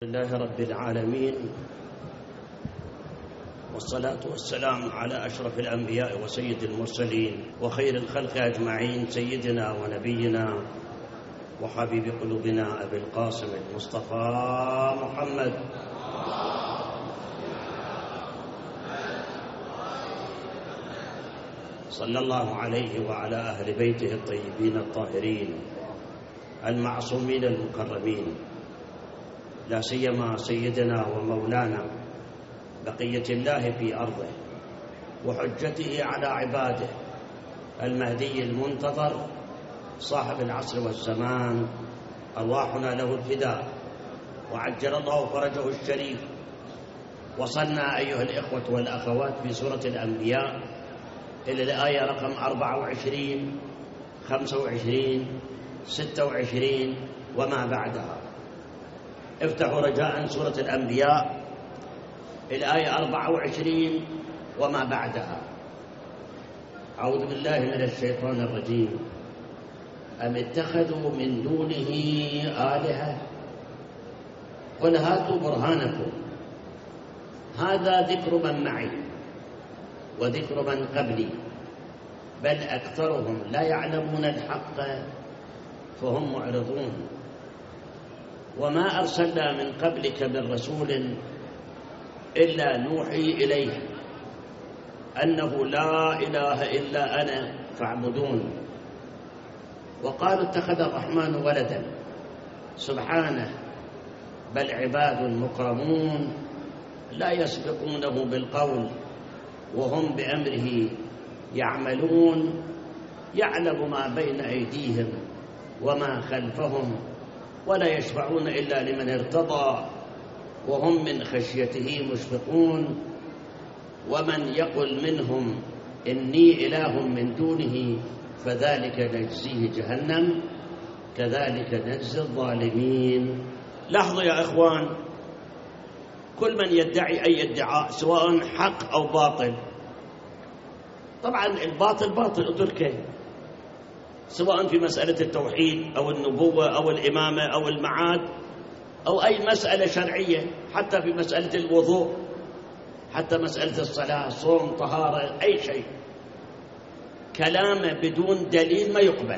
لله رب العالمين، والصلاة والسلام على أشرف الأنبياء وسيد المرسلين وخير الخلق أجمعين، سيدنا ونبينا وحبيب قلوبنا أبي القاسم المصطفى محمد صلى الله عليه وعلى أهل بيته الطيبين الطاهرين المعصومين المكرمين، لا سيما سيدنا ومولانا بقية الله في أرضه وحجته على عباده المهدي المنتظر صاحب العصر والزمان، أرواحنا له الفداء وعجل الله فرجه الشريف. وصلنا أيها الإخوة والأخوات في سورة الأنبياء إلى الآية رقم 24 25 26 وما بعدها. افتحوا رجاء سورة الأنبياء الآية 24 وما بعدها. أعوذ بالله من الشيطان الرجيم. أم اتخذوا من دونه آلهة قل هاتوا برهانكم. هذا ذكر من معي وذكر من قبلي، بل أكثرهم لا يعلمون الحق فهم معرضون. وما أرسلنا من قبلك من رسول إلا نوحي إليه أنه لا إله إلا أنا فاعبدون. وقالوا اتخذ الرحمن ولدا سبحانه، بل عباد مكرمون لا يسبقونه بالقول وهم بأمره يعملون. يعلم ما بين أيديهم وما خلفهم ولا يشفعون إلا لمن ارتضى وهم من خشيته مشفقون. ومن يقل منهم إني إله من دونه فذلك نجزيه جهنم كذلك نجزي الظالمين. لاحظوا يا إخوان، كل من يدعي أي ادعاء سواء حق أو باطل، طبعا الباطل باطل أتركه، سواء في مسألة التوحيد أو النبوة أو الإمامة أو المعاد أو أي مسألة شرعية، حتى في مسألة الوضوء، حتى مسألة الصلاة، صوم، طهارة، أي شيء، كلامه بدون دليل ما يقبل.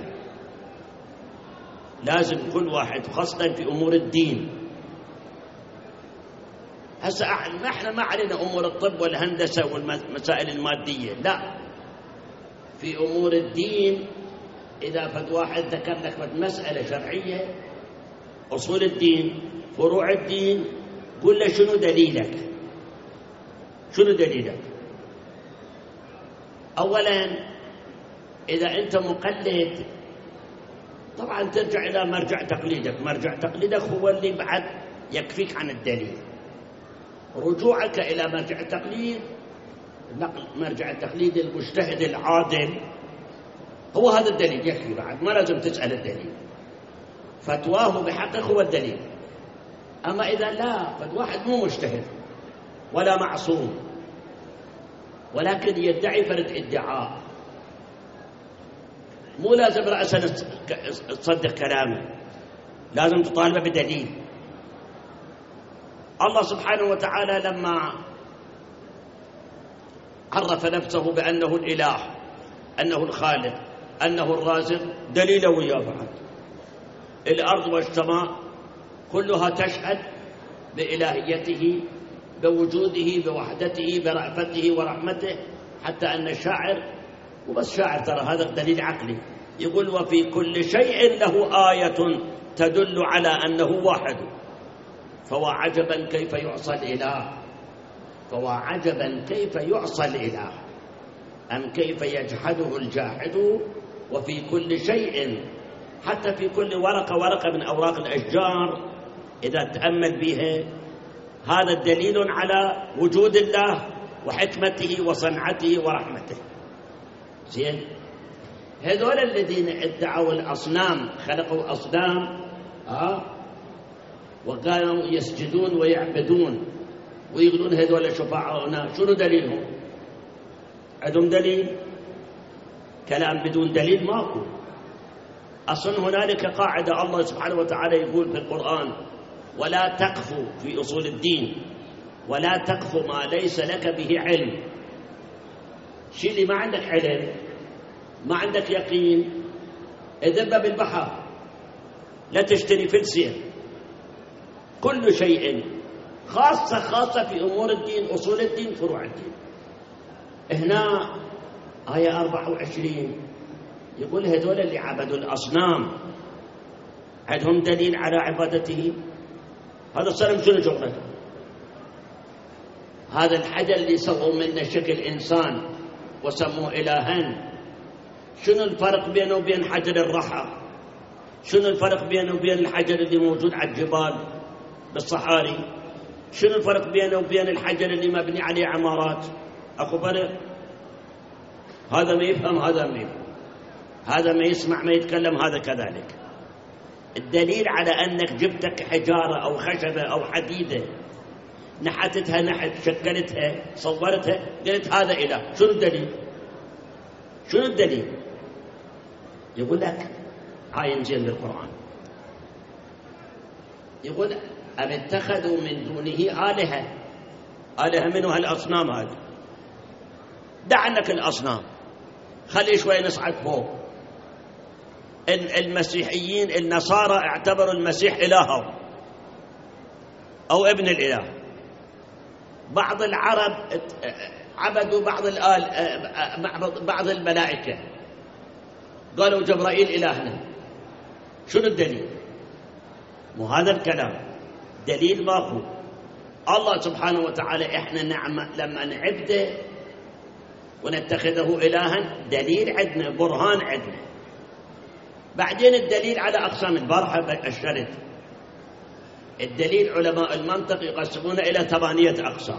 لازم كل واحد خاصة في أمور الدين. هسه احنا ما علينا أمور الطب والهندسة والمسائل المادية، لا، في أمور الدين إذا فد واحد ذكر لك مسألة شرعية، أصول الدين، فروع الدين، قل له شنو دليلك؟ شنو دليلك؟ أولا إذا أنت مقلد طبعا ترجع إلى مرجع تقليدك. مرجع تقليدك هو اللي بعد يكفيك عن الدليل. رجوعك إلى مرجع التقليد، مرجع التقليد المجتهد العادل، هو هذا الدليل يكفي، بعد ما لازم تسأل الدليل. فتواه بحقه هو الدليل. أما إذا لا، فالواحد مو مجتهد ولا معصوم، ولكن يدعي فرد ادعاء، مو لازم رأسا تصدق كلامه، لازم تطالبه بدليل. الله سبحانه وتعالى لما عرف نفسه بأنه الإله، أنه الخالق، أنه الرازق، دليله وياه بعد. الأرض والسماء كلها تشهد بإلهيته، بوجوده، بوحدته، برأفته ورحمته، حتى أن الشاعر، وبس شاعر ترى، هذا دليل عقلي، يقول وفي كل شيء له آية تدل على أنه واحد. فوعجبا كيف يعصى الإله، فوعجبا كيف يعصى الإله، أم كيف يجحده الجاحد. وفي كل شيء، حتى في كل ورقة من أوراق الأشجار إذا تأمل بها، هذا دليل على وجود الله وحكمته وصنعته ورحمته. زين، هذول الذين ادعوا الأصنام، خلقوا أصنام وكانوا يسجدون ويعبدون ويقولون هذول شفعاؤنا، شنو دليلهم؟ عندهم دليل؟ كلام بدون دليل ماكو. أصلا هنالك قاعدة الله سبحانه وتعالى يقول في القرآن ولا تقف في أصول الدين، ولا تقف ما ليس لك به علم. شيء اللي ما عندك علم، ما عندك يقين، اذهب بالبحر، لا تشتري فلسية. كل شيء خاصة في أمور الدين، أصول الدين، فروع الدين. هنا آية 24 يقول هذول اللي عبدوا الأصنام عندهم دليل على عبادته؟ هذا الصنم شنو شغلته؟ هذا الحجر اللي سووا منه شكل إنسان وسموه إلها، شنو الفرق بينه وبين حجر الرحى؟ شنو الفرق بينه وبين الحجر اللي موجود على الجبال بالصحاري؟ شنو الفرق بينه وبين الحجر اللي مبني عليه عمارات؟ أكو فرق؟ هذا ما يفهم، هذا ما يفهم، هذا ما يسمع ما يتكلم، هذا كذلك. الدليل على أنك جبتك حجارة أو خشبة أو حديدة، نحتتها نحت، شكلتها، صورتها، قلت هذا إله، شنو الدليل؟ شنو الدليل؟ يقول لك عاين زين بالقرآن، يقول أم اتخذوا من دونه آلهة. آلهة منو؟ هالأصنام هذه. دع عنك الأصنام، خلي شوي نصعد فوق. المسيحيين النصارى اعتبروا المسيح إلههم أو ابن الإله. بعض العرب عبدوا بعض الملائكة، قالوا جبرائيل إلهنا. شنو الدليل؟ مو هذا الكلام دليل ماكو. الله سبحانه وتعالى إحنا لما نعبده ونتخذه إلها دليل عندنا، برهان عندنا. بعدين الدليل على أقسام البارحة الشرط. الدليل علماء المنطق يقسمون إلى 8 أقسام.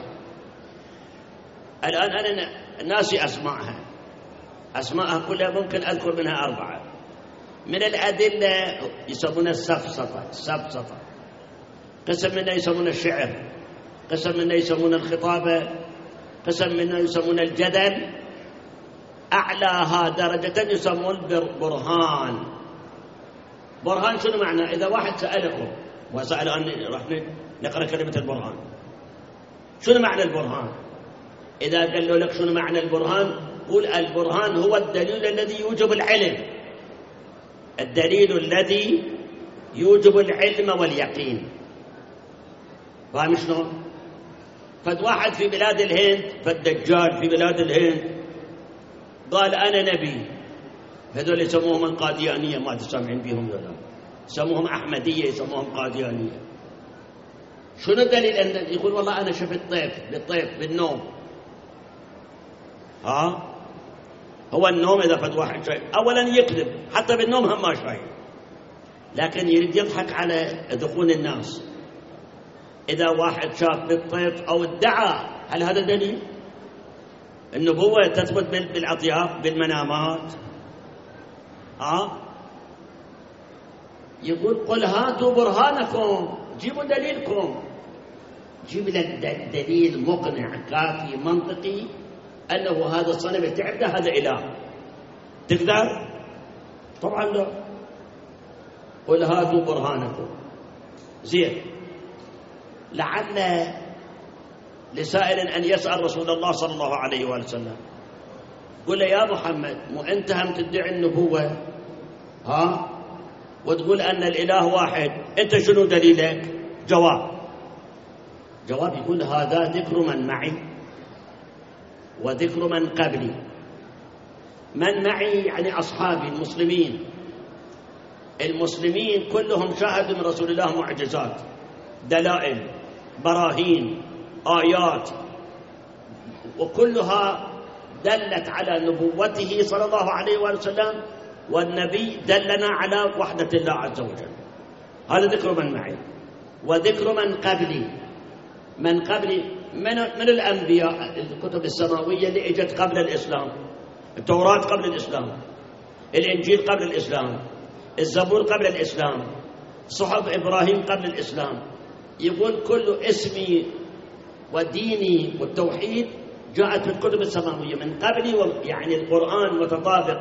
الآن أنا ناسي أسماءها كلها، ممكن أذكر منها 4. من الأدلة يسمونها السفسطة، قسم منها يسمون الشعر، قسم منها يسمون الخطابة، قسم منها يسمون الجدل، أعلاها درجة يسمون برهان. برهان شنو معنى؟ إذا واحد سألكم وسأل أني راح نقرأ كلمة البرهان، شنو معنى البرهان؟ إذا قالوا لك شنو معنى البرهان، قول البرهان هو الدليل الذي يوجب العلم، الدليل الذي يوجب العلم واليقين. فاهم شلون؟ فد واحد في بلاد الهند، فالدجال في بلاد الهند قال أنا نبي. هذول يسموهم القاديانية، ما تسمعين بهم ولا؟ يسموهم أحمدية، يسموهم قاديانية. شنو الدليل؟ أن يقول والله أنا شفت طيف بالنوم. هو النوم إذا فد واحد شايف، أولا يكذب، حتى بالنوم هم ما شايف، لكن يريد يضحك على دخول الناس. إذا واحد شاف بالطيف أو ادعى، هل هذا دليل؟ النبوة تثبت بالأطياف، بالمنامات. يقول قل هاتوا برهانكم، جيبوا دليلكم، جيب لك دليل مقنع كافي منطقي أنه هذا الصنم اللي تعبده هذا إله. تقدر؟ طبعا لا. قل هاتوا برهانكم. زين، لعل لسائل أن يسأل رسول الله صلى الله عليه وآله وسلم، قل يا محمد، مو أنت هم تدعي النبوة وتقول أن الإله واحد، أنت شنو دليلك؟ جواب يقول هذا ذكر من معي وذكر من قبلي. من معي يعني أصحابي المسلمين. المسلمين كلهم شاهدوا من رسول الله معجزات، دلائل، براهين، آيات، وكلها دلت على نبوته صلى الله عليه وآله وسلم، والنبي دلنا على وحدة الله عز وجل. هذا ذكر من معي. وذكر من قبلي، من قبلي من الأنبياء، الكتب السماوية اللي اجت قبل الإسلام. التوراة قبل الإسلام، الإنجيل قبل الإسلام، الزبور قبل الإسلام، صحف إبراهيم قبل الإسلام. يقول كل اسمي وديني والتوحيد جاءت في الكتب السماوية من قبلي، يعني القرآن متطابق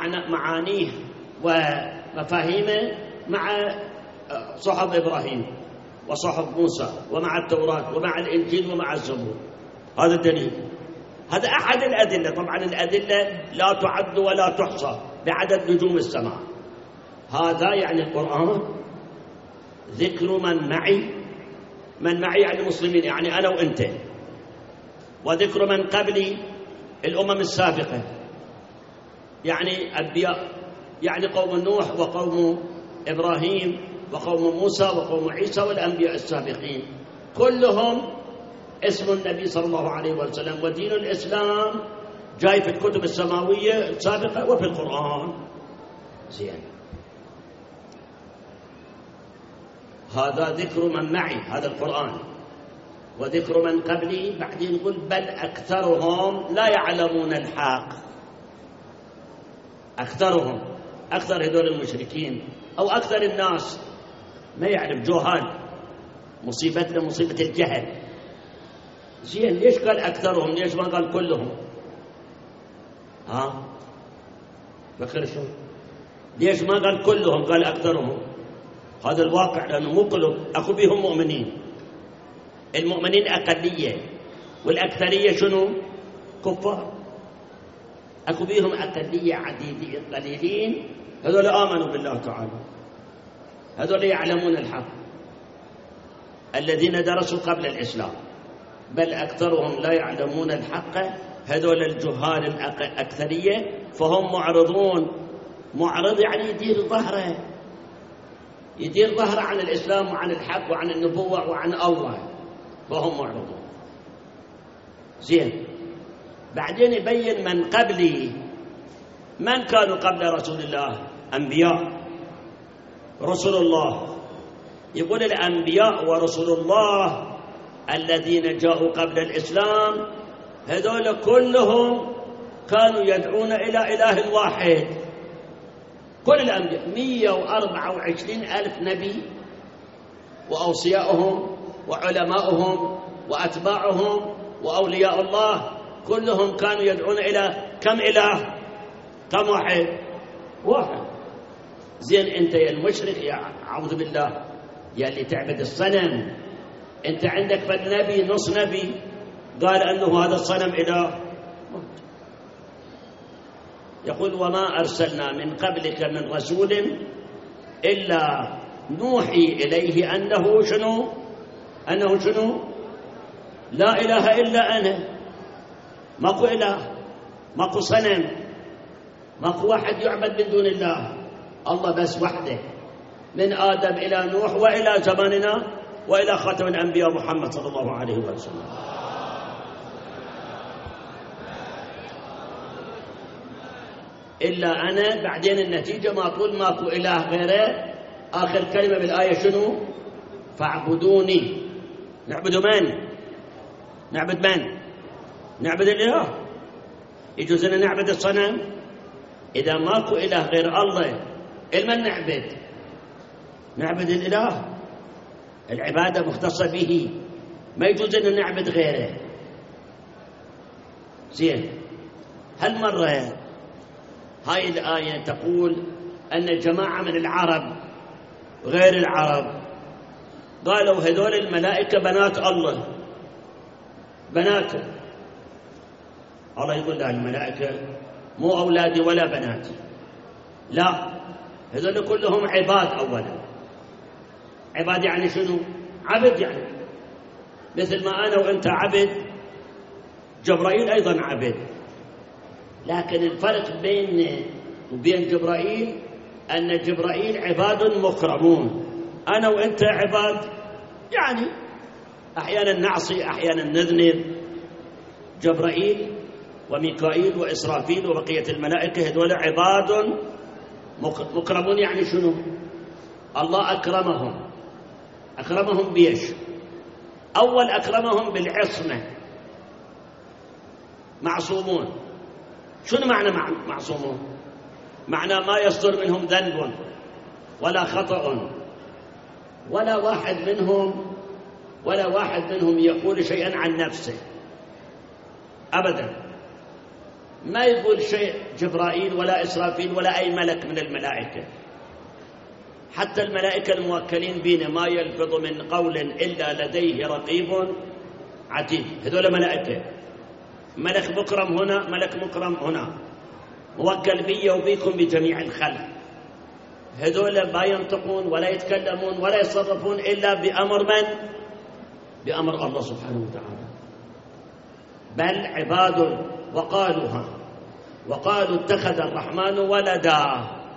معانيه ومفاهيمه مع صحف إبراهيم وصحف موسى ومع التوراة ومع الإنجيل ومع الزبور. هذا الدليل، هذا أحد الأدلة. طبعا الأدلة لا تعد ولا تحصى بعدد نجوم السماء. هذا يعني القرآن ذكر من معي، من معي يعني المسلمين، يعني أنا وأنت، وذكر من قبلي الأمم السابقة، يعني أنبياء، يعني قوم نوح وقوم إبراهيم وقوم موسى وقوم عيسى والأنبياء السابقين، كلهم اسم النبي صلى الله عليه وسلم. ودين الإسلام جاي في الكتب السماوية السابقة وفي القرآن. زين، هذا ذكر من معي، هذا القرآن، وذكر من قبلي. بعدين يقول بل أكثرهم لا يعلمون الحق. أكثرهم، أكثر هذول المشركين أو أكثر الناس ما يعرف، جهال. مصيبتنا مصيبة الجهل. زين، ليش قال أكثرهم؟ ليش ما قال كلهم؟ فكر شو؟ ليش ما قال كلهم، قال أكثرهم؟ هذا الواقع، لأنه مو كلهم، أكو بيهم مؤمنين. المؤمنين أقلية، والأكثرية شنو؟ كفار. أكو بيهم أقلية عديدين قليلين، هذول آمنوا بالله تعالى، هذول يعلمون الحق، الذين درسوا قبل الإسلام. بل أكثرهم لا يعلمون الحق، هذول الجهال الأكثرية، فهم معرضون. معرض يعني يدير ظهره عن الإسلام وعن الحق وعن النبوة وعن الله، فهم معرضون. زين، بعدين يبين من قبلي. من كانوا قبل رسول الله؟ أنبياء، رسل الله. يقول الأنبياء ورسل الله الذين جاءوا قبل الإسلام، هذول كلهم كانوا يدعون إلى إله واحد. كل الأنبياء 124 ألف نبي، وأوصياؤهم وعلماؤهم وأتباعهم وأولياء الله، كلهم كانوا يدعون إلى كم إله؟ كم واحد؟ واحد. زين، أنت يا المشرك، يا أعوذ بالله، يا اللي تعبد الصنم، أنت عندك فالنبي نص نبي قال أنه هذا الصنم إله. يقول وما أرسلنا من قبلك من رسول إلا نوحي إليه أنه شنو؟ أنه شنو؟ لا إله إلا أنا. ماكو إله، ماكو صنم، ماكو واحد يعبد من دون الله، الله بس وحده، من آدم إلى نوح وإلى زماننا وإلى خاتم الأنبياء محمد صلى الله عليه وسلم. إلا أنا. بعدين النتيجة ما أقول ماكو إله غيره. آخر كلمة بالآية شنو؟ فاعبدوني. نعبد من؟ نعبد من؟ نعبد الإله. يجوز أن نعبد الصنم؟ إذا ماكو إله غير الله، المن نعبد؟ نعبد الإله. العبادة مختصة به، ما يجوز أن نعبد غيره. زين، هالمرة هاي الآية تقول أن جماعة من العرب غير العرب قالوا هذول الملائكة بنات الله، بناته. الله يقول لا، الملائكة مو أولادي ولا بناتي، لا، هذول كلهم عباد. أولا عباد يعني شنو؟ عبد، يعني مثل ما أنا وأنت عبد، جبرائيل أيضا عبد. لكن الفرق بيننا وبين جبرائيل أن جبرائيل عباد مكرمون، أنا وأنت عباد، يعني أحيانا نعصي أحيانا نذنب. جبرائيل وميكائيل وإسرافيل وبقية الملائكة هذول عباد مكرمون. يعني شنو؟ الله أكرمهم. أكرمهم بيش؟ أول أكرمهم بالعصمة، معصومون. شنو معنى معصومون؟ معنى ما يصدر منهم ذنب ولا خطأ، ولا واحد منهم يقول شيئا عن نفسه أبدا. ما يقول شيء جبرائيل ولا إسرافيل ولا أي ملك من الملائكة. حتى الملائكة الموكلين بنا ما يلفظ من قول إلا لديه رقيب عتيد. هذول ملائكة، ملك مكرم هنا، ملك مكرم هنا، موكل بي وبيكم بجميع الخلق. هذول ما ينطقون ولا يتكلمون ولا يتصرفون إلا بأمر من؟ بأمر الله سبحانه وتعالى. بل عباد وقالوا اتخذ الرحمن ولدا.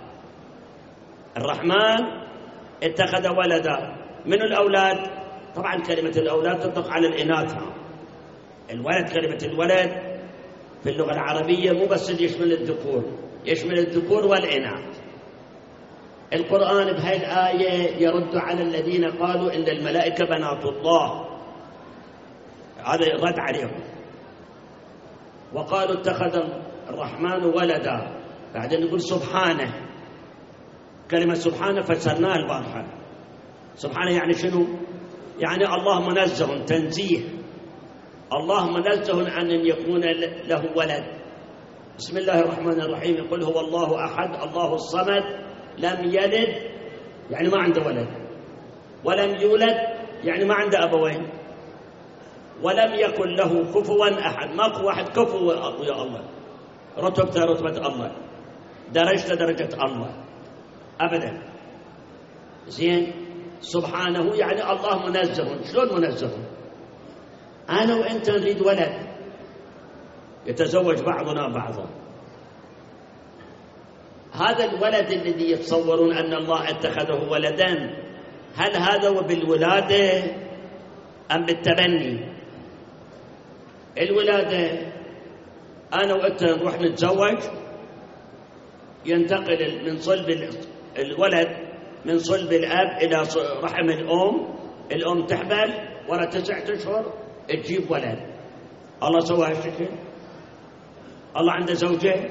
الرحمن اتخذ ولدا. من الأولاد؟ طبعا كلمة الأولاد تطلق على الإناث. الولد، كلمة الولد في اللغة العربية مو بس يشمل الذكور، يشمل الذكور والإناث. القرآن بهذه الآية يرد على الذين قالوا إن الملائكة بنات الله، هذا رد عليهم. وقالوا اتخذ الرحمن ولدا، بعدين نقول سبحانه. كلمة سبحانه فسرناها البارحة. سبحانه يعني شنو؟ يعني الله منزه، تنزيه، الله منزه عن أن يكون له ولد. بسم الله الرحمن الرحيم، يقول هو الله أحد الله الصمد لم يلد يعني ما عنده ولد، ولم يولد يعني ما عنده أبوين، ولم يكن له كفوا أحد. ماكو واحد كفو يا الله، رتبته رتبة الله، درجته درجة الله أبدا. زين، سبحانه يعني الله منزه. شلون منزه؟ أنا وأنت نريد ولد، يتزوج بعضنا بعضا. هذا الولد الذي يتصورون أن الله اتخذه ولدا، هل هذا بالولادة أم بالتبني؟ الولادة أنا وأنت نروح نتزوج، ينتقل من صلب الولد من صلب الأب إلى رحم الأم تحبل، ورا 9 أشهر تجيب ولد. الله سوى هالشكل؟ الله عنده زوجة؟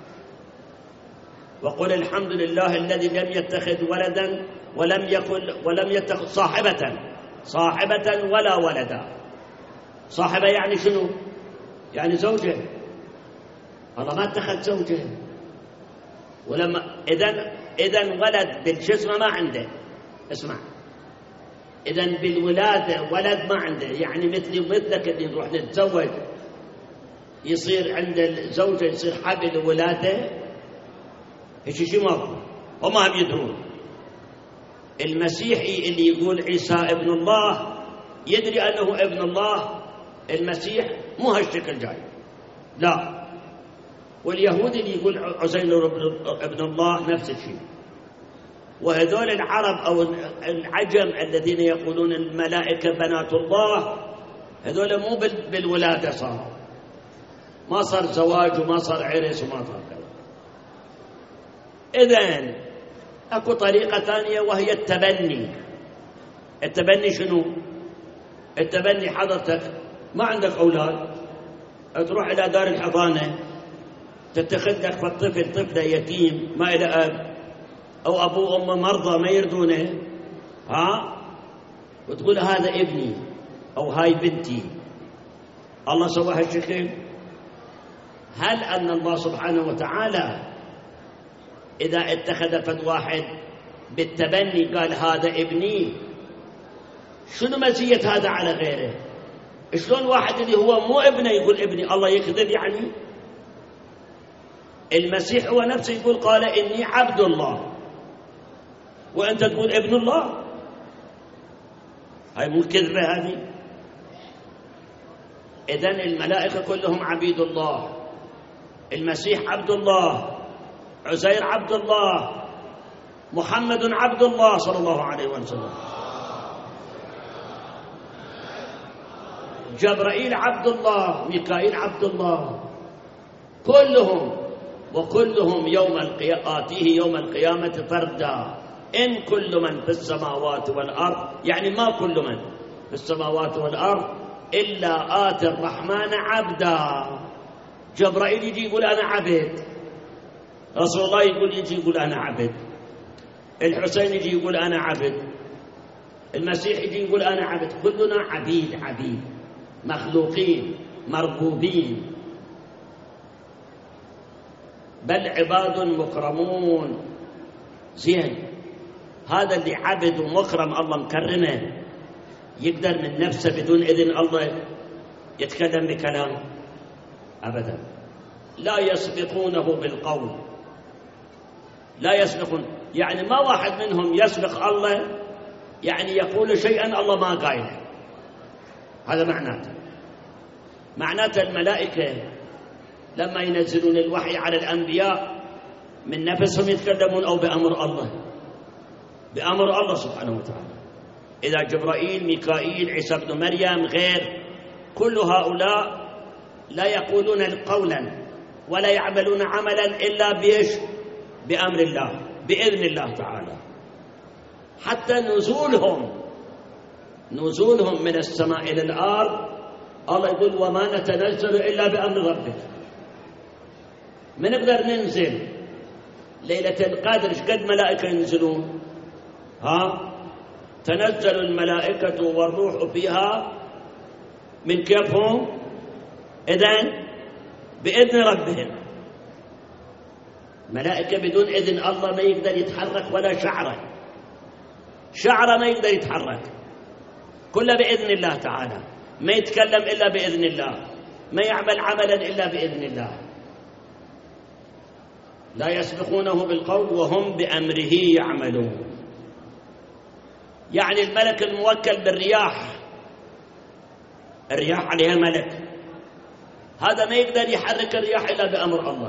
وقل الحمد لله الذي لم يتخذ ولدا ولم يتخذ صاحبة ولا ولدا. صاحبة يعني شنو؟ يعني زوجة. الله ما اتخذ زوجة. ولما إذن ولد بالجسم ما عنده. اسمع، إذن بالولادة ولد ما عنده، يعني مثلي ومثلك اللي نروح نتزوج يصير عند الزوجة يصير حبل ولادة، هيك شيء ماكو، هم يدرون. المسيحي اللي يقول عيسى ابن الله يدري أنه ابن الله، المسيح مو هالشكل جاي، لا. واليهودي اللي يقول عزير ابن الله نفس الشيء. وهذول العرب أو العجم الذين يقولون الملائكة بنات الله، هذول مو بالولادة صار، ما صار زواج وما صار عرس وما صار كذا. إذن أكو طريقة ثانية وهي التبني. التبني شنو؟ التبني حضرتك ما عندك أولاد، تروح إلى دار الحضانة تتخذ لك فالطفل طفلة يتيم ما إلى أب، أو أبوه وأمه مرضى ما يردونه، وتقول هذا ابني أو هاي بنتي. الله سوى هالشكل. هل أن الله سبحانه وتعالى إذا اتخذ فد واحد بالتبني قال هذا ابني، شنو مزية هذا على غيره؟ شلون واحد اللي هو مو ابنه يقول ابني؟ الله يكذب يعني؟ المسيح هو نفسه يقول قال إني عبد الله، وأنت تقول ابن الله. هاي مو كذبة هذه؟ إذن الملائكة كلهم عبيد الله، المسيح عبد الله، عزير عبد الله، محمد عبد الله صلى الله عليه وسلم، جبرائيل عبد الله، ميكائيل عبد الله، كلهم يوم القيامة فردا. إن كل من في السماوات والأرض، يعني ما كل من في السماوات والأرض إلا آتي الرحمن عبدا. جبرائيل يجي يقول أنا عبد، رسول الله يجي يقول أنا عبد، الحسين يجي يقول أنا عبد، المسيح يجي يقول أنا عبد. كلنا عبيد مخلوقين مربوبين، بل عباد مكرمون. زين، هذا اللي عبد ومكرم الله مكرمه يقدر من نفسه بدون إذن الله يتكلم بكلام؟ أبدا. لا يسبقونه بالقول، لا يسبقون، يعني ما واحد منهم يسبق الله، يعني يقول شيئا الله ما قايله. هذا معناته الملائكة لما ينزلون الوحي على الأنبياء من نفسهم يتكلمون أو بأمر الله؟ بأمر الله سبحانه وتعالى. إذا جبرائيل، ميكائيل، عيسى بن مريم، غير، كل هؤلاء لا يقولون قولا ولا يعملون عملا إلا بأمر الله، بإذن الله تعالى. حتى نزولهم من السماء إلى الأرض الله يقول وما نتنزل إلا بأمر ربك. ما نقدر ننزل ليلة القدر، ايش قد ملائكة ينزلون؟ تنزل الملائكة والروح فيها من كيفهم؟ إذن بإذن ربهم. ملائكة بدون إذن الله ما يقدر يتحرك ولا شعرة ما يقدر يتحرك، كله بإذن الله تعالى. ما يتكلم إلا بإذن الله، ما يعمل عملا إلا بإذن الله. لا يسبقونه بالقول وهم بأمره يعملون. يعني الملك الموكل بالرياح، الرياح عليها ملك، هذا ما يقدر يحرك الرياح إلا بأمر الله.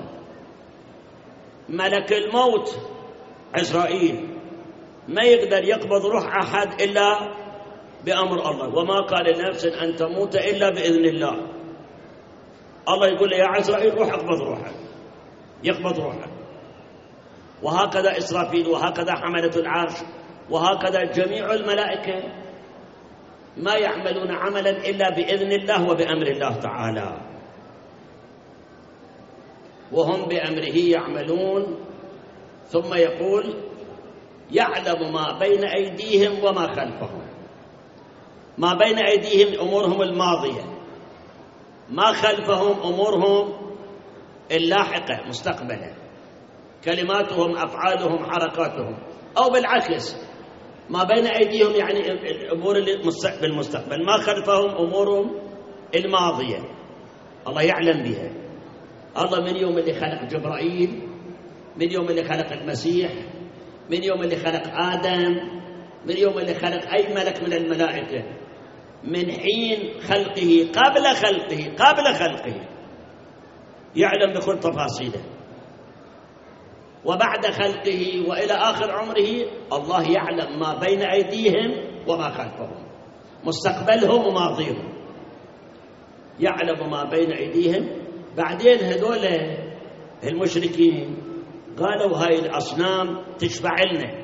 ملك الموت عزرائيل ما يقدر يقبض روح أحد إلا بأمر الله، وما قال لنفس أن تموت إلا بإذن الله. الله يقول له يا عزرائيل روح اقبض روحك، يقبض روحك. وهكذا إسرافيل، وهكذا حملة العرش، وهكذا جميع الملائكة ما يعملون عملا إلا بإذن الله وبأمر الله تعالى. وهم بأمره يعملون. ثم يقول يعلم ما بين أيديهم وما خلفهم. ما بين أيديهم أمورهم الماضية، ما خلفهم أمورهم اللاحقة مستقبلا، كلماتهم، أفعالهم، حركاتهم. أو بالعكس، ما بين أيديهم يعني الأمور بالمستقبل، ما خلفهم أمورهم الماضية الله يعلم بها. الله من يوم اللي خلق جبرائيل، من يوم اللي خلق المسيح، من يوم اللي خلق آدم، من يوم اللي خلق أي ملك من الملائكة، من حين خلقه قبل خلقه يعلم بكل تفاصيله، وبعد خلقه وإلى آخر عمره الله يعلم ما بين أيديهم وما خلفهم، مستقبلهم وماضيهم، يعلم ما بين أيديهم. بعدين هذول المشركين قالوا هاي الأصنام تشفع لنا،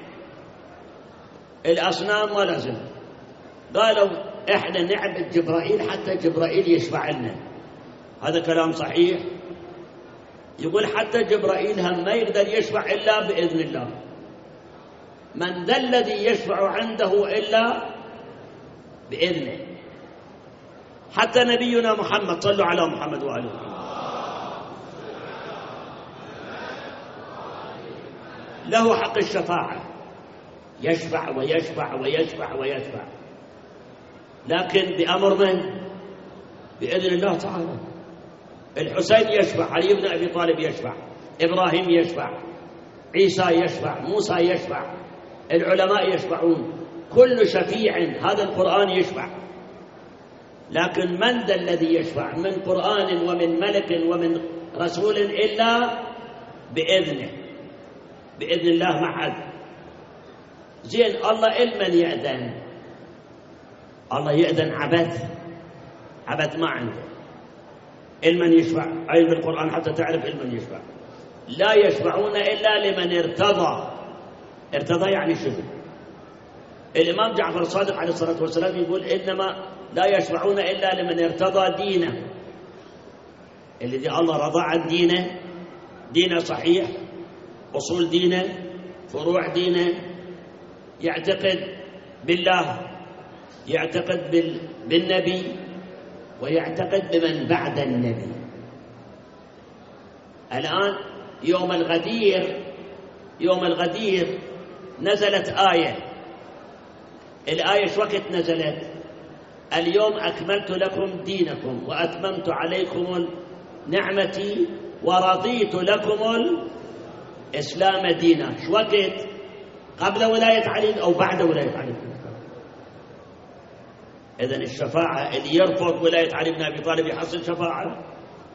الأصنام ما لازم، قالوا إحنا نعبد جبرائيل حتى جبرائيل يشفع لنا. هذا كلام صحيح؟ يقول حتى جبرائيل هم ما يقدر يشفع إلا بإذن الله. من ذا الذي يشفع عنده إلا بإذنه. حتى نبينا محمد، صلوا على محمد وآله محمد، له حق الشفاعة، يشفع ويشفع ويشفع ويشفع، لكن بأمر من؟ بإذن الله تعالى. الحسين يشفع، علي بن أبي طالب يشفع، إبراهيم يشفع، عيسى يشفع، موسى يشفع، العلماء يشفعون، كل شفيع هذا القرآن يشفع. لكن من ذا الذي يشفع من قرآن ومن ملك ومن رسول إلا بإذنه، بإذن الله ما حد. زين الله المن يأذن؟ الله يأذن عبث ما عنده. المن يشفع أي بالقرآن حتى تعرف المن يشفع. لا يشفعون إلا لمن ارتضى يعني شنو؟ الإمام جعفر الصادق عليه الصلاة والسلام يقول إنما لا يشفعون إلا لمن ارتضى دينه، الذي الله رضى عن دينه صحيح، أصول دينه، فروع دينه، يعتقد بالله، يعتقد بالنبي، ويعتقد بمن بعد النبي. الآن يوم الغدير نزلت آية. الآية شو وقت نزلت؟ اليوم أكملت لكم دينكم وأتممت عليكم نعمتي ورضيت لكم الإسلام دينا. شو وقت؟ قبل ولاية علي أو بعد ولاية علي؟ إذن الشفاعة اللي يرفض ولاية علي بن أبي طالب يحصل شفاعة؟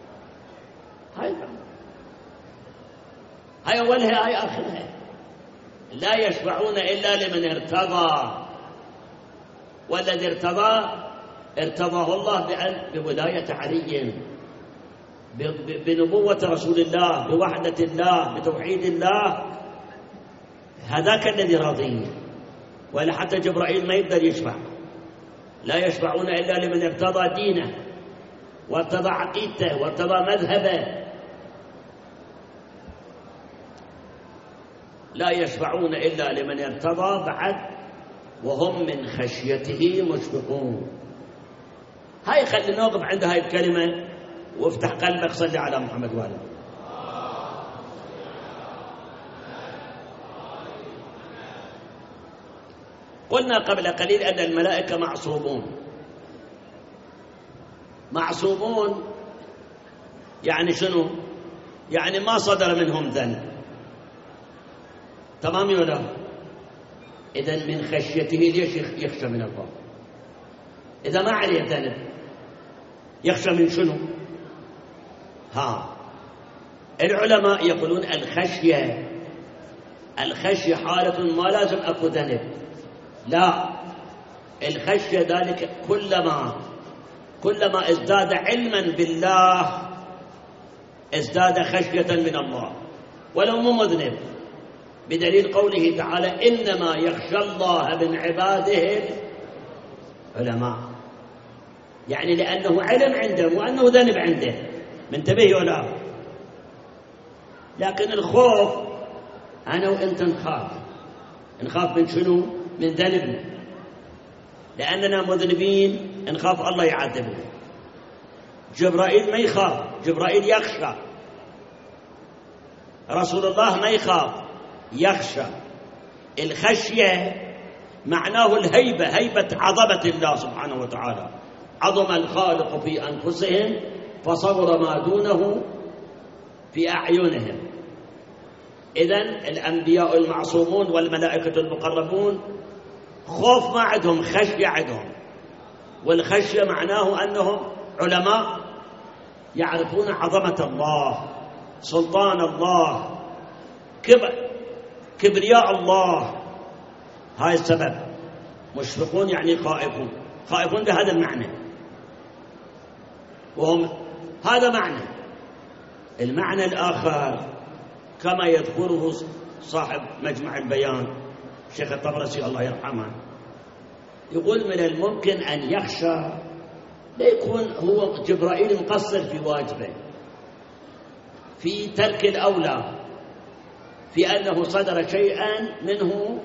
هاي أولها هاي آخرها. لا يشفعون إلا لمن ارتضى، والذي ارتضاه الله بولاية علي، بنبوة رسول الله، بوحدة الله، بتوحيد الله، هذاك الذي راضيه. ولا حتى جبرائيل ما يقدر يشفع. لا يشفعون إلا لمن ارتضى دينه وارتضى عقيدته وارتضى مذهبه. لا يشفعون إلا لمن ارتضى بعد وهم من خشيته مشفقون. هاي خلي نوقف عند هاي الكلمة وافتح قلبك صلي على محمد وآله. قلنا قبل قليل أن الملائكة معصومون يعني شنو؟ يعني ما صدر منهم ذنب. تمام ولا؟ إذن من خشيته ليش يخشى من الله؟ إذا ما عليه ذنب يخشى من شنو؟ العلماء يقولون الخشية حالة ما لازم أكو ذنب، لا، الخشية ذلك كلما ازداد علما بالله ازداد خشية من الله ولو مو مذنب، بدليل قوله تعالى إنما يخشى الله من عباده العلماء. يعني لأنه علم عنده وأنه ذنب عنده، منتبه ولا؟ لكن الخوف أنا وإنت نخاف من شنو؟ من ذنبنا، لأننا مذنبين نخاف الله يعذبنا. جبرائيل ما يخاف، جبرائيل يخشى. رسول الله ما يخاف، يخشى. الخشية معناه الهيبة، هيبة عظمة الله سبحانه وتعالى. عظم الخالق في أنفسهم فصور ما دونه في أعينهم. إذن الأنبياء المعصومون والملائكة المقربون خوف ما عندهم، خشية عندهم. والخشية معناه أنهم علماء يعرفون عظمة الله، سلطان الله، كبرياء الله. هاي السبب. مشفقون يعني خائفون بهذا المعنى. هذا معنى. المعنى الآخر كما يذكره صاحب مجمع البيان الشيخ الطبرسي الله يرحمه، يقول من الممكن أن يخشى لا يكون هو جبرائيل مقصر في واجبه، في ترك الأولى، في أنه صدر شيئا منه.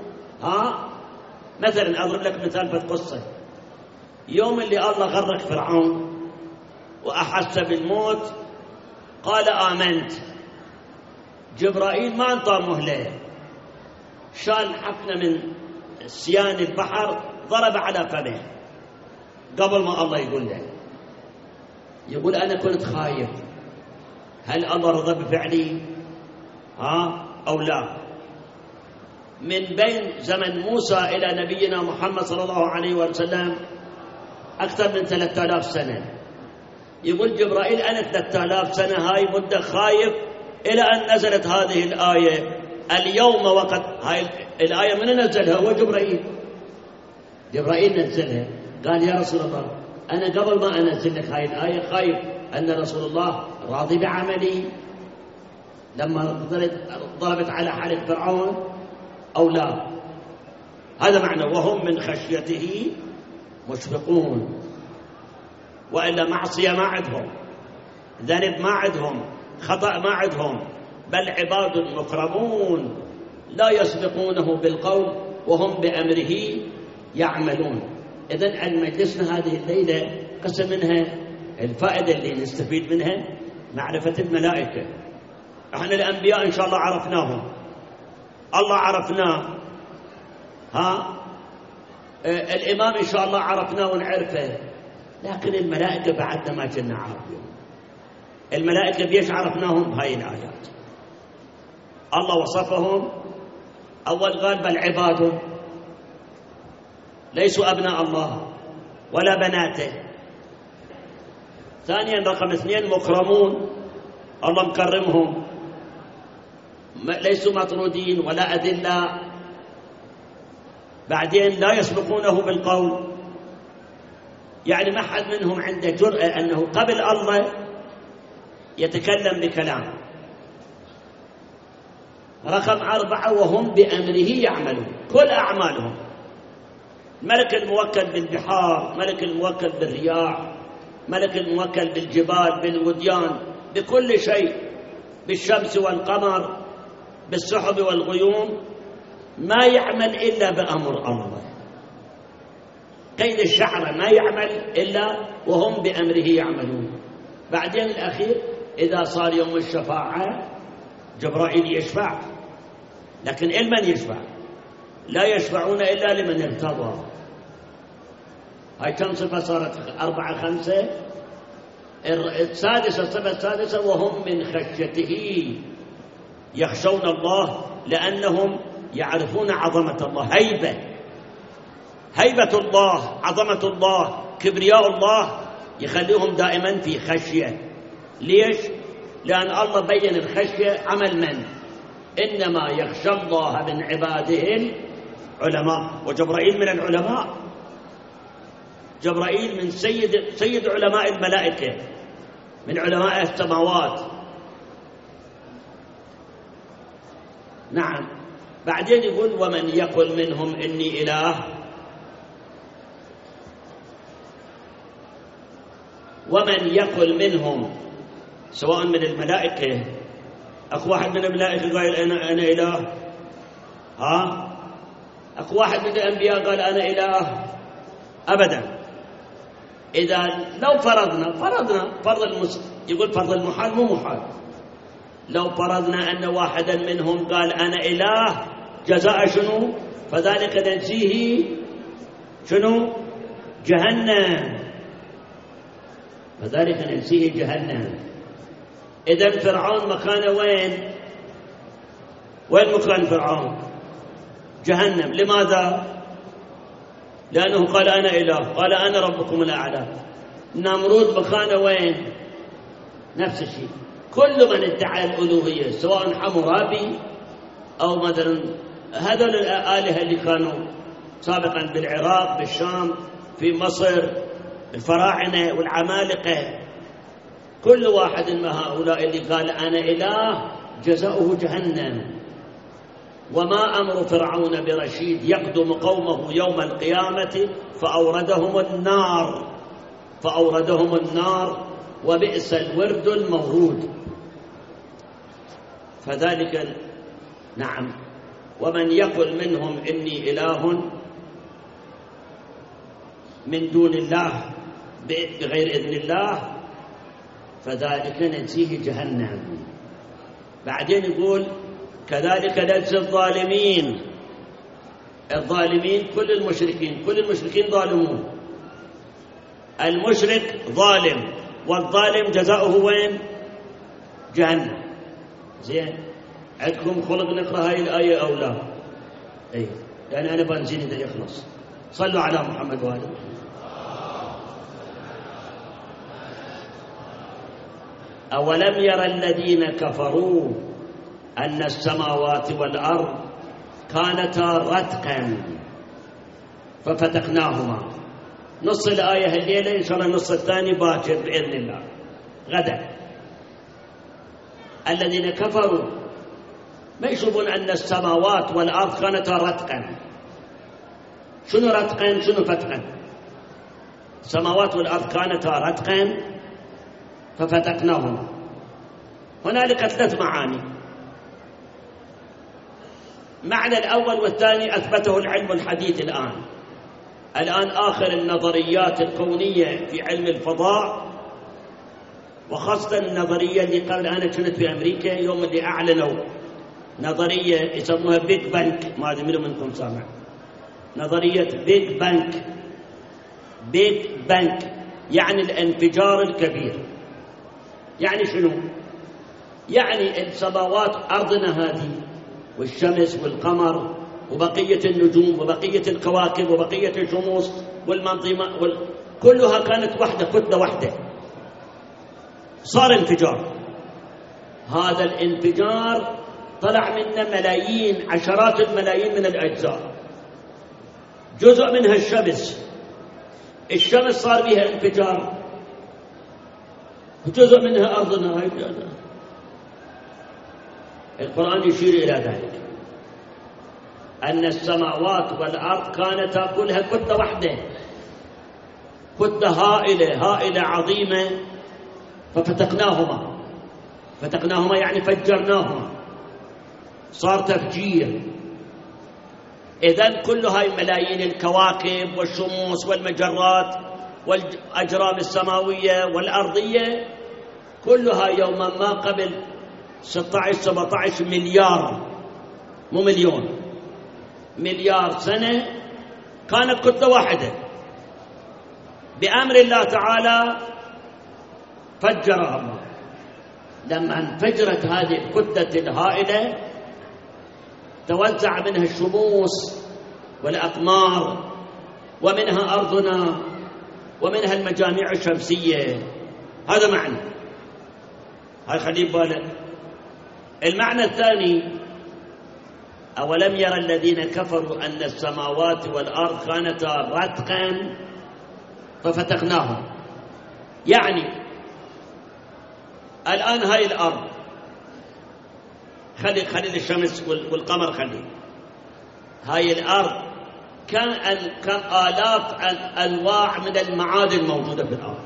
مثلا أضرب لك مثال بالقصة. يوم اللي الله غرق فرعون وأحس بالموت قال آمنت، جبرائيل ما انطى مهلة، شال حفنة من سيان البحر ضرب على فمه قبل ما الله يقول له. يقول أنا كنت خايف، هل الله رضى بفعلي أو لا؟ من بين زمن موسى إلى نبينا محمد صلى الله عليه وسلم أكثر من 3000 سنة. يقول جبرائيل أنا 3000 سنة هاي مدة خايف إلى أن نزلت هذه الآية اليوم. وقت هاي الآية من نزلها؟ هو جبرائيل نزلها. قال يا رسول الله أنا قبل ما أنزل لك هاي الآية خايف أن رسول الله راضي بعملي لما ضربت على حالة فرعون أو لا. هذا معنى وهم من خشيته مشفقون. وإلا معصية ما عندهم، ذنب ما عندهم، خطأ ما عندهم، بل عباد مكرمون لا يسبقونه بالقول وهم بأمره يعملون. إذن مجلسنا هذه الليلة قسم منها الفائدة اللي نستفيد منها معرفة الملائكة. احنا الأنبياء إن شاء الله عرفناهم، الله عرفناه الإمام إن شاء الله عرفناه ونعرفه، لكن الملائكة بعدنا ما كنا عارفين. الملائكة بيش عرفناهم بهاي الآيات. الله وصفهم، أول قال بل عباد ليسوا أبناء الله ولا بناته. ثانيا رقم 2 مكرمون، الله مكرمهم، ليسوا مطرودين ولا أذلاء. بعدين لا يسبقونه بالقول، يعني ما حد منهم عنده جرأة أنه قبل الله يتكلم بكلام. رقم 4 وهم بأمره يعملون، كل أعمالهم. ملك الموكل بالبحار، ملك الموكل بالرياح، ملك الموكل بالجبال، بالوديان، بكل شيء، بالشمس والقمر، بالسحب والغيوم، ما يعمل إلا بأمر الله. قيد الشعر ما يعمل إلا وهم بأمره يعملون. بعدين الأخير إذا صار يوم الشفاعة جبرائيل يشفع، لكن لمن يشفع؟ لا يشفعون إلا لمن ارتضى. هاي كم صفة صارت؟ 4 5. الصفة السادسة وهم من خشيته يخشون الله، لأنهم يعرفون عظمة الله. هيبة الله، عظمة الله، كبرياء الله يخليهم دائما في خشية. ليش؟ لأن الله بين الخشية عمل من؟ إنما يخشى الله من عباده العلماء. وجبرائيل من العلماء، جبرائيل من سيد علماء الملائكة، من علماء السماوات. نعم. بعدين يقول ومن يقل منهم إني إله، ومن يقل منهم سواء من الملائكة، أكو واحد من الملائكة قال أنا إله؟ أكو واحد من الأنبياء قال أنا إله؟ أبدا. إذا لو فرضنا يقول فرض المحال مو محال. لو فرضنا أن واحدا منهم قال أنا إله، جزاء شنو؟ فذلك نجزيه شنو؟ جهنم. فذلك نجزيه جهنم. إذن فرعون مكانه وين؟ وين مكان فرعون؟ جهنم. لماذا؟ لأنه قال أنا إله، قال أنا ربكم الأعلى. نمرود مكانه وين؟ نفس الشيء. كل من ادعى الألوهية سواء حمورابي أو مثلا هذول الآلهة اللي كانوا سابقا بالعراق، بالشام، في مصر، الفراعنة والعمالقة، كل واحد من هؤلاء اللي قال أنا إله جزاؤه جهنم. وما أمر فرعون برشيد، يقدم قومه يوم القيامة فأوردهم النار وبئس الورد المورود. فذلك نعم. ومن يقل منهم إني إله من دون الله بغير إذن الله فذلك نجزيه جهنم. بعدين يقول كذلك نجزي الظالمين. الظالمين كل المشركين ظالمون. المشرك ظالم، والظالم جزاؤه وين؟ جهنم. زين، عندكم خلق نقرأ هاي الآية أو لا؟ أي، يعني أنا بنزين إذا يخلص. صلوا على محمد وآله. أولم يرى الذين كفروا أن السماوات والأرض كانتا رتقا ففتقناهما. نص الآية الليلة، إن شاء الله النص الثاني باكر بإذن الله غدا. الذين كفروا ما يشوفون أن السماوات والأرض كانتا رتقا. شنو رتقا؟ شنو فتقا؟ السماوات والأرض كانتا رتقا ففتقناهما. هنالك 3 معاني. معنى الأول والثاني أثبته العلم الحديث الآن آخر النظريات الكونية في علم الفضاء، وخاصة النظرية اللي قبل أنا كنت في أمريكا يوم اللي أعلنوا نظرية يسموها بيج بانك، ما أدري منكم سامع. نظرية بيج بانك. بيج بانك يعني الانفجار الكبير. يعني شنو؟ يعني السماوات أرضنا هذه والشمس والقمر وبقية النجوم وبقية الكواكب وبقية الشموس والمنظمة كلها كانت وحدة، كتلة واحدة. صار انفجار. هذا الانفجار طلع منه ملايين، عشرات الملايين من الأجزاء. جزء منها الشمس. الشمس صار بها انفجار، وجزء منها أرضنا. القرآن يشير إلى ذلك، أن السماوات والأرض كانتا كلها كتلة واحدة، كتلة هائلة عظيمة، ففتقناهما. فتقناهما يعني فجرناهما، صار تفجير. إذن كل هاي ملايين الكواكب والشموس والمجرات والأجرام السماوية والأرضية كلها يوما ما قبل 16-17 مليار، مو مليون، مليار سنة كانت كتلة واحدة. بأمر الله تعالى فجرها الله. لما انفجرت هذه الكتلة الهائلة توزع منها الشموس والأقمار، ومنها أرضنا، ومنها المجاميع الشمسية. هذا معنى، هاي خليه بالك. المعنى الثاني: أولم يرى الذين كفروا أن السماوات والأرض كانتا رتقا ففتقناهم. يعني الآن هاي الأرض، خلي الشمس والقمر، خلي هاي الأرض كم آلاف أنواع من المعادن موجودة في الأرض: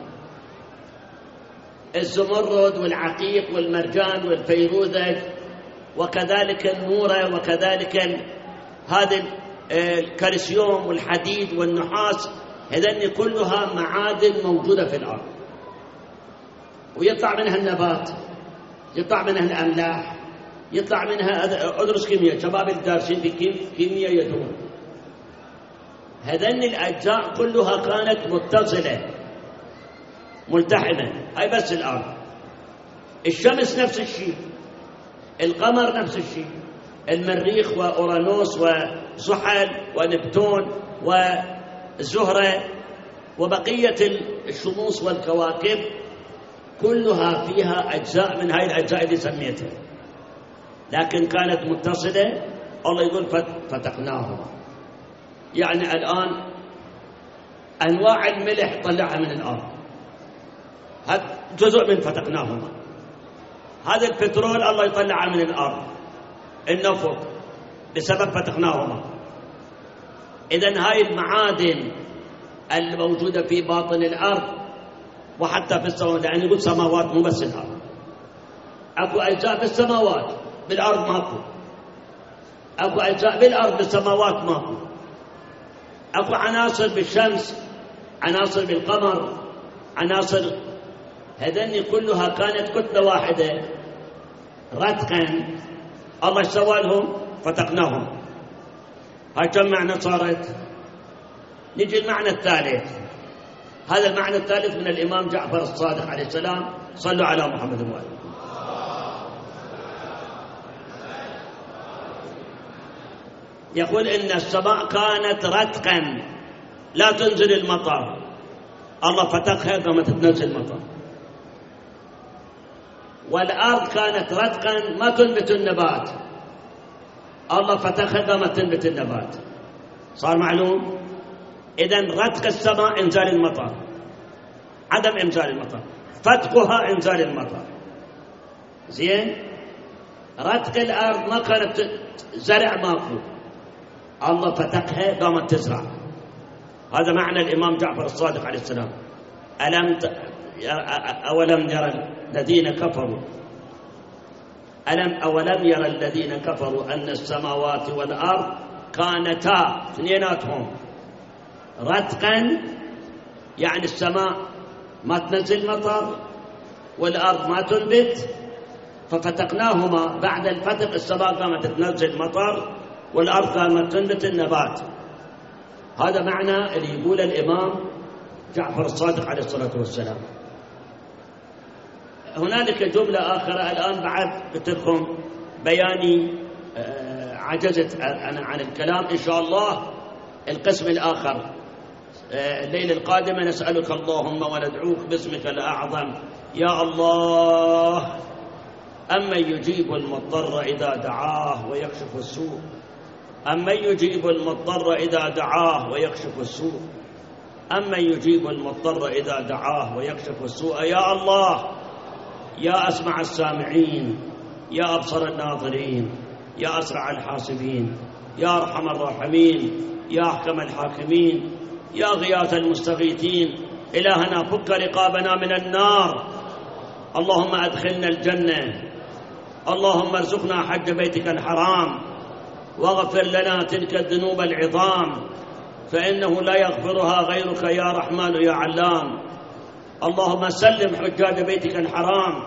الزمرد والعقيق والمرجان والفيروزج، وكذلك النورة، وكذلك هذا الكالسيوم والحديد والنحاس. هذين كلها معادن موجودة في الأرض، ويطلع منها النبات، يطلع منها الأملاح، يطلع منها. أدرس كيمياء، شباب الدارسين في كيمياء يدرون. هذين الأجزاء كلها كانت متصلة ملتحمة. هاي بس الأرض. الشمس نفس الشيء، القمر نفس الشيء، المريخ وأورانوس وزحل ونبتون والزهرة وبقية الشموس والكواكب كلها فيها أجزاء من هاي الأجزاء اللي سميتها، لكن كانت متصلة. الله يقول فتقناهما. يعني الآن أنواع الملح طلعها من الأرض، هذا جزء من فتقناهما. هذا البترول الله يطلعه من الأرض، النفط، بسبب فتقناهما. إذن هاي المعادن الموجودة في باطن الأرض وحتى في السماوات، يعني يقول سماوات مو بس الأرض، أكو أجزاء بالسماوات، بالأرض ماكو. أكو أجزاء بالأرض بالسماوات ماكو. أكو عناصر بالشمس، عناصر بالقمر، عناصر. هذين كلها كانت كتلة واحدة رتقا. الله سوى لهم فتقناهم. هاي كم معنى صارت؟ نجي المعنى الثالث. هذا المعنى الثالث من الإمام جعفر الصادق عليه السلام. صلوا على محمد وآله. يقول إن السماء كانت رتقا لا تنزل المطر، الله فتقها كما تنزل المطر. والأرض كانت رتقا ما تنبت النبات، الله فتقها كما تنبت النبات. صار معلوم؟ إذن رتق السماء إنزال المطر، عدم إنزال المطر، فتقها إنزال المطر. زين؟ رتق الأرض ما كانت زرع ماكو، الله فتقها قامت تزرع. هذا معنى الإمام جعفر الصادق عليه السلام. أولم يرى الذين كفروا أولم يرى الذين كفروا أن السماوات والأرض كانتا اثنيناتهم رتقا، يعني السماء ما تنزل مطر والأرض ما تنبت، ففتقناهما. بعد الفتق السماء قامت تنزل مطر والأرض قامت تنبت النبات. هذا معنى اللي يقول الإمام جعفر الصادق عليه الصلاة والسلام. هنالك جملة آخرة الآن بعد قلت لكم بياني عجزت أنا عن الكلام. إن شاء الله القسم الآخر الليلة القادمة نسألك اللهم وندعوك باسمك الأعظم يا الله أمن يجيب المضطر إذا دعاه ويكشف السوء، أمن يجيب المضطر إذا دعاه ويكشف السوء، أمن يجيب المضطر إذا دعاه ويكشف السوء. يا الله يا أسمع السامعين، يا أبصر الناظرين، يا أسرع الحاسبين، يا أرحم الراحمين، يا أحكم الحاكمين، يا غياث المستغيثين. إلهنا فك رقابنا من النار، اللهم أدخلنا الجنة، اللهم ارزقنا حج بيتك الحرام، واغفر لنا تلك الذنوب العظام فإنه لا يغفرها غيرك يا رحمن يا علام. اللهم سلم حجاج بيتك الحرام،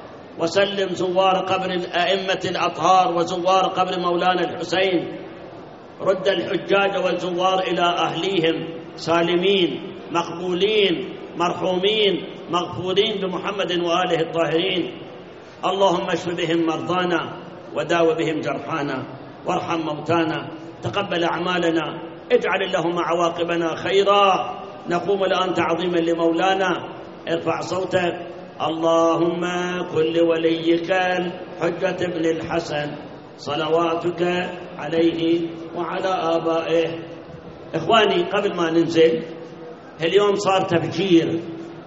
وسلم زوار قبر الأئمة الأطهار وزوار قبر مولانا الحسين. رد الحجاج والزوار إلى أهليهم سالمين مقبولين مرحومين مغفورين بمحمد وآله الطاهرين. اللهم اشف بهم مرضانا وداو بهم جرحانا وارحم موتانا، تقبل أعمالنا، اجعل اللهم عواقبنا خيرا. نقوم الآن تعظيما لمولانا. ارفع صوتك. اللهم كل وليك الحجة بن الحسن صلواتك عليه وعلى آبائه. إخواني قبل ما ننزل، اليوم صار تفجير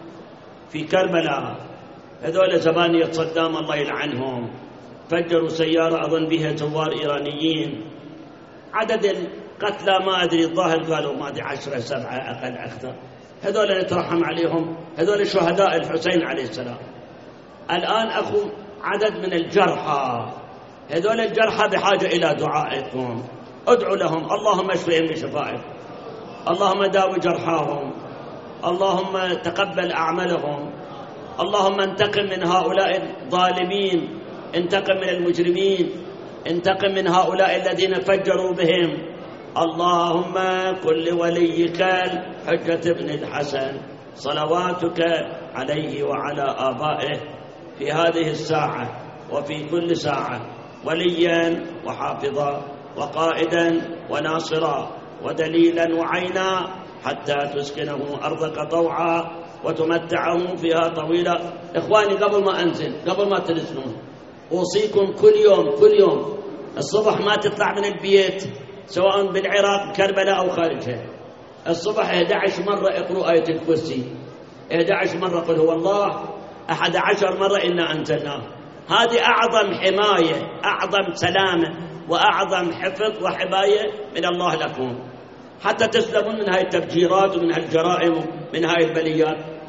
في كربلاء، هذول زبانية صدام الله يلعنهم، فجروا سيارة أظن بها زوار إيرانيين. عدد القتلى ما أدري، الظاهر قالوا ما أدري 10 7 أقل أكثر. هذول نترحم عليهم، هذول شهداء الحسين عليه السلام. الآن أخو عدد من الجرحى، هذول الجرحى بحاجة إلى دعائكم، ادعوا لهم. اللهم اشفهم بشفائك، اللهم داوي جرحاهم، اللهم تقبل أعمالهم، اللهم انتقم من هؤلاء الظالمين، انتقم من المجرمين، انتقم من هؤلاء الذين فجروا بهم. اللهم كل وليك الحجة بن الحسن صلواتك عليه وعلى آبائه في هذه الساعة وفي كل ساعة وليا وحافظا وقائدا وناصرا ودليلا وعينا، حتى تسكنه أرضك طوعا وتمتعه فيها طويلا. إخواني قبل ما أنزل، قبل ما تنزلون، أوصيكم كل يوم الصبح ما تطلع من البيت سواء بالعراق كربلاء أو خارجها، الصبح 11 مرة اقرأوا آية الكرسي، 11 مرة قل هو الله، 11 مرة إنا أنزلناه. هذه أعظم حماية، أعظم سلامة، وأعظم حفظ وحماية من الله لكم، حتى تسلمون من هاي التفجيرات ومن هاي الجرائم ومن هاي البليات.